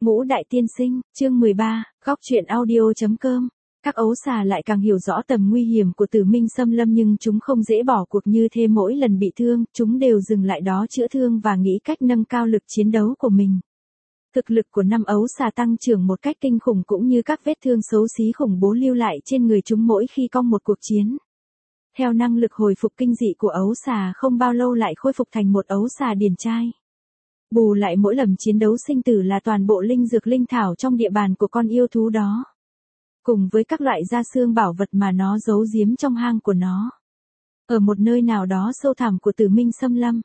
Ngũ Đại Tiên Sinh, chương 13, góc truyện audio.com. Các ấu xà lại càng hiểu rõ tầm nguy hiểm của Tử Minh xâm lâm, nhưng chúng không dễ bỏ cuộc như thế. Mỗi lần bị thương, chúng đều dừng lại đó chữa thương và nghĩ cách nâng cao lực chiến đấu của mình. Thực lực của năm ấu xà tăng trưởng một cách kinh khủng, cũng như các vết thương xấu xí khủng bố lưu lại trên người chúng mỗi khi cong một cuộc chiến. Theo năng lực hồi phục kinh dị của ấu xà, không bao lâu lại khôi phục thành một ấu xà điển trai. Bù lại mỗi lần chiến đấu sinh tử là toàn bộ linh dược linh thảo trong địa bàn của con yêu thú đó, cùng với các loại da xương bảo vật mà nó giấu giếm trong hang của nó. Ở một nơi nào đó sâu thẳm của Tử Minh xâm lâm.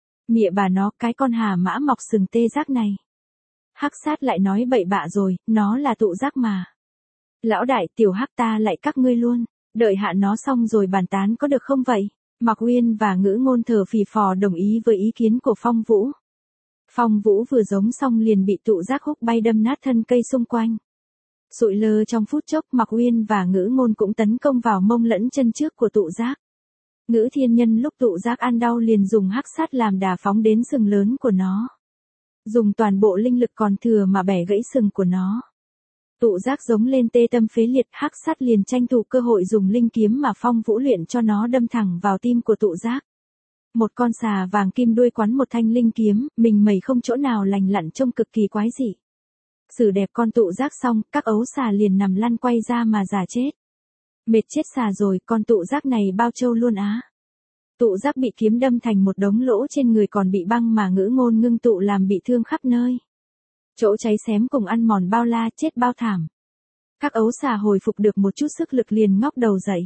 Mẹ bà nó, cái con hà mã mọc sừng tê giác này. Hắc sát lại nói bậy bạ rồi, nó là tụ giác mà. Lão đại, tiểu hắc ta lại các ngươi luôn, đợi hạ nó xong rồi bàn tán có được không vậy? Mạc Uyên và Ngữ Ngôn thở phì phò đồng ý với ý kiến của Phong Vũ. Phong Vũ vừa giống xong liền bị tụ giác húc bay đâm nát thân cây xung quanh. Sụi lơ trong phút chốc, Mạc Uyên và Ngữ Ngôn cũng tấn công vào mông lẫn chân trước của tụ giác. Ngữ Thiên Nhân lúc tụ giác ăn đau liền dùng hắc sát làm đà phóng đến sừng lớn của nó. Dùng toàn bộ linh lực còn thừa mà bẻ gãy sừng của nó. Tụ giác giống lên tê tâm phế liệt, hắc sát liền tranh thủ cơ hội dùng linh kiếm mà Phong Vũ luyện cho nó đâm thẳng vào tim của tụ giác. Một con xà vàng kim đuôi quắn một thanh linh kiếm, mình mẩy không chỗ nào lành lặn, trông cực kỳ quái dị. Xử đẹp con tụ giác xong, các ấu xà liền nằm lăn quay ra mà giả chết. Mệt chết xà rồi, con tụ giác này bao trâu luôn á. Tụ giác bị kiếm đâm thành một đống lỗ trên người, còn bị băng mà Ngữ Ngôn ngưng tụ làm bị thương khắp nơi. Chỗ cháy xém cùng ăn mòn bao la, chết bao thảm. Các ấu xà hồi phục được một chút sức lực liền ngóc đầu dậy.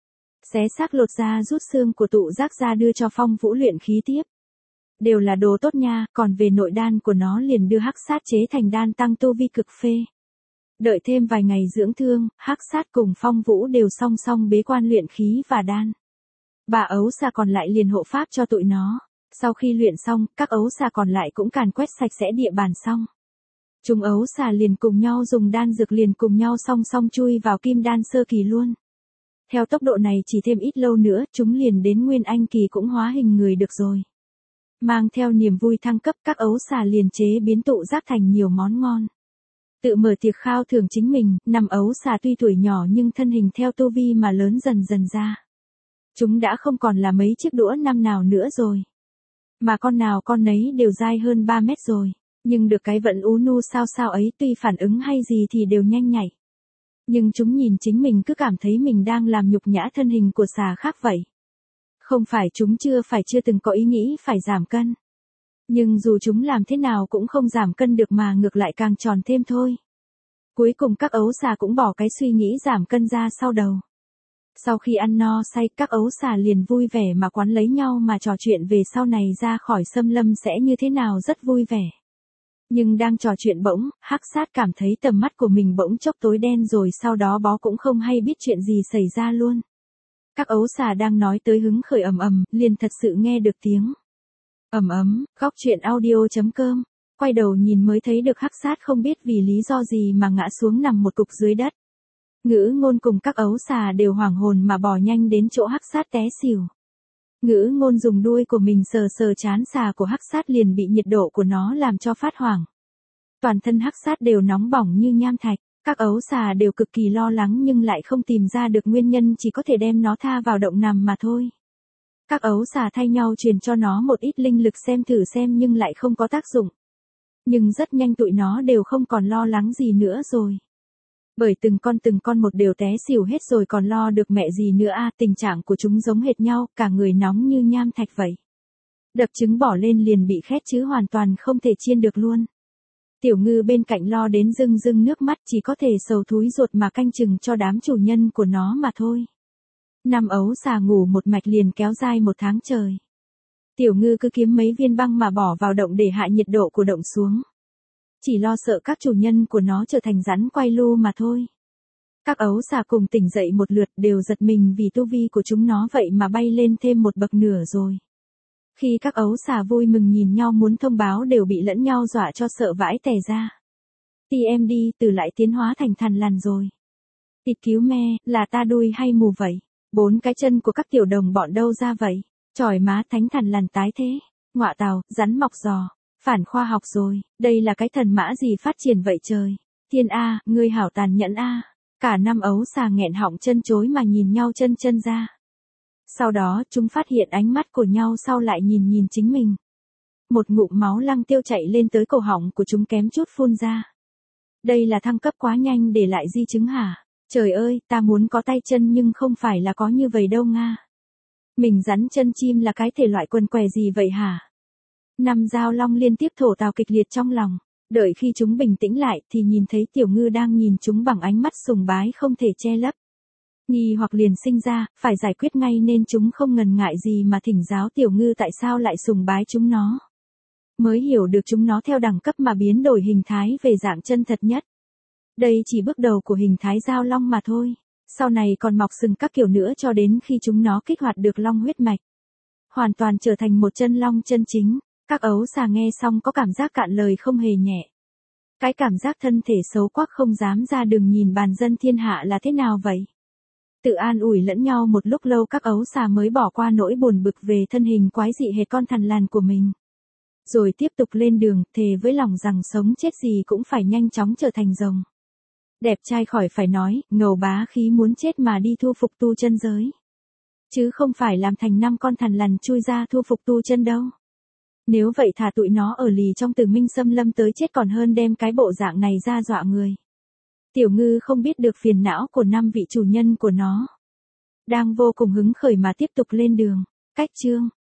Xé xác lột da rút xương của tụ giác ra đưa cho Phong Vũ luyện khí tiếp. Đều là đồ tốt nha, còn về nội đan của nó liền đưa hắc sát chế thành đan tăng tu vi cực phê. Đợi thêm vài ngày dưỡng thương, hắc sát cùng Phong Vũ đều song song bế quan luyện khí và đan. Bà ấu xà còn lại liền hộ pháp cho tụi nó. Sau khi luyện xong, các ấu xà còn lại cũng càn quét sạch sẽ địa bàn xong. Chúng ấu xà liền cùng nhau dùng đan dược, liền cùng nhau song song chui vào kim đan sơ kỳ luôn. Theo tốc độ này chỉ thêm ít lâu nữa, chúng liền đến nguyên anh kỳ cũng hóa hình người được rồi. Mang theo niềm vui thăng cấp, các ấu xà liền chế biến tụ giác thành nhiều món ngon. Tự mở tiệc khao thưởng chính mình, năm ấu xà tuy tuổi nhỏ nhưng thân hình theo tu vi mà lớn dần dần ra. Chúng đã không còn là mấy chiếc đũa năm nào nữa rồi. Mà con nào con nấy đều dai hơn 3 mét rồi. Nhưng được cái vẫn ú nu sao sao ấy, tuy phản ứng hay gì thì đều nhanh nhạy. Nhưng chúng nhìn chính mình cứ cảm thấy mình đang làm nhục nhã thân hình của xà khác vậy. Không phải chúng chưa từng có ý nghĩ phải giảm cân. Nhưng dù chúng làm thế nào cũng không giảm cân được, mà ngược lại càng tròn thêm thôi. Cuối cùng các ấu xà cũng bỏ cái suy nghĩ giảm cân ra sau đầu. Sau khi ăn no say, các ấu xà liền vui vẻ mà quấn lấy nhau mà trò chuyện về sau này ra khỏi xâm lâm sẽ như thế nào, rất vui vẻ. Nhưng đang trò chuyện bỗng, hắc sát cảm thấy tầm mắt của mình bỗng chốc tối đen, rồi sau đó bó cũng không hay biết chuyện gì xảy ra luôn. Các ấu xà đang nói tới hứng khởi liền thật sự nghe được tiếng góc truyện audio.com. Quay đầu nhìn mới thấy được hắc sát không biết vì lý do gì mà ngã xuống nằm một cục dưới đất. Ngữ Ngôn cùng các ấu xà đều hoảng hồn mà bò nhanh đến chỗ hắc sát té xỉu. Ngữ Ngôn dùng đuôi của mình sờ sờ trán xà của hắc sát, liền bị nhiệt độ của nó làm cho phát hoảng. Toàn thân hắc sát đều nóng bỏng như nham thạch. Các ấu xà đều cực kỳ lo lắng nhưng lại không tìm ra được nguyên nhân, chỉ có thể đem nó tha vào động nằm mà thôi. Các ấu xà thay nhau truyền cho nó một ít linh lực xem thử xem, nhưng lại không có tác dụng. Nhưng rất nhanh tụi nó đều không còn lo lắng gì nữa rồi. Bởi từng con một đều té xỉu hết rồi, còn lo được mẹ gì nữa à. Tình trạng của chúng giống hệt nhau, cả người nóng như nham thạch vậy. Đập trứng bỏ lên liền bị khét chứ hoàn toàn không thể chiên được luôn. Tiểu Ngư bên cạnh lo đến rưng rưng nước mắt, chỉ có thể sầu thúi ruột mà canh chừng cho đám chủ nhân của nó mà thôi. Năm ấu xà ngủ một mạch liền kéo dài 1 tháng trời. Tiểu Ngư cứ kiếm mấy viên băng mà bỏ vào động để hạ nhiệt độ của động xuống. Chỉ lo sợ các chủ nhân của nó trở thành rắn quay lu mà thôi. Các ấu xà cùng tỉnh dậy một lượt, đều giật mình vì tu vi của chúng nó vậy mà bay lên thêm 1 bậc nửa rồi. Khi các ấu xà vui mừng nhìn nhau muốn thông báo, đều bị lẫn nhau dọa cho sợ vãi tè ra. TMD, từ lại tiến hóa thành thằn lằn rồi. Tịt cứu me, là ta đuôi hay mù vậy? 4 cái chân của các tiểu đồng bọn đâu ra vậy? Chỏi má, thánh thằn lằn tái thế. Ngọa tào, rắn mọc giò. Phản khoa học rồi, đây là cái thần mã gì phát triển vậy trời. Thiên A, ngươi hảo tàn nhẫn A. Cả năm ấu xà nghẹn họng chân chối mà nhìn nhau chân chân ra. Sau đó chúng phát hiện ánh mắt của nhau sau lại nhìn nhìn chính mình. Một ngụm máu lăng tiêu chạy lên tới cổ họng của chúng kém chút phun ra. Đây là thăng cấp quá nhanh để lại di chứng hả? Trời ơi, ta muốn có tay chân nhưng không phải là có như vậy đâu Nga. Mình rắn chân chim là cái thể loại quần què gì vậy hả? Năm dao long liên tiếp thổ tào kịch liệt trong lòng. Đợi khi chúng bình tĩnh lại thì nhìn thấy tiểu ngư đang nhìn chúng bằng ánh mắt sùng bái không thể che lấp. Nghi hoặc liền sinh ra, phải giải quyết ngay nên chúng không ngần ngại gì mà thỉnh giáo tiểu ngư tại sao lại sùng bái chúng nó. Mới hiểu được chúng nó theo đẳng cấp mà biến đổi hình thái về dạng chân thật nhất. Đây chỉ bước đầu của hình thái dao long mà thôi. Sau này còn mọc sừng các kiểu nữa cho đến khi chúng nó kích hoạt được long huyết mạch. Hoàn toàn trở thành một chân long chân chính. Các ấu xà nghe xong có cảm giác cạn lời không hề nhẹ. Cái cảm giác thân thể xấu quắc không dám ra đường nhìn bàn dân thiên hạ là thế nào vậy? Tự an ủi lẫn nhau một lúc lâu các ấu xà mới bỏ qua nỗi buồn bực về thân hình quái dị hệt con thằn lằn của mình. Rồi tiếp tục lên đường, thề với lòng rằng sống chết gì cũng phải nhanh chóng trở thành rồng. Đẹp trai khỏi phải nói, ngầu bá khí muốn chết mà đi thu phục tu chân giới. Chứ không phải làm thành 5 con thằn lằn chui ra thu phục tu chân đâu. Nếu vậy thả tụi nó ở lì trong Tử Minh xâm lâm tới chết còn hơn đem cái bộ dạng này ra dọa người. Tiểu ngư không biết được phiền não của 5 vị chủ nhân của nó. Đang vô cùng hứng khởi mà tiếp tục lên đường. Cách chương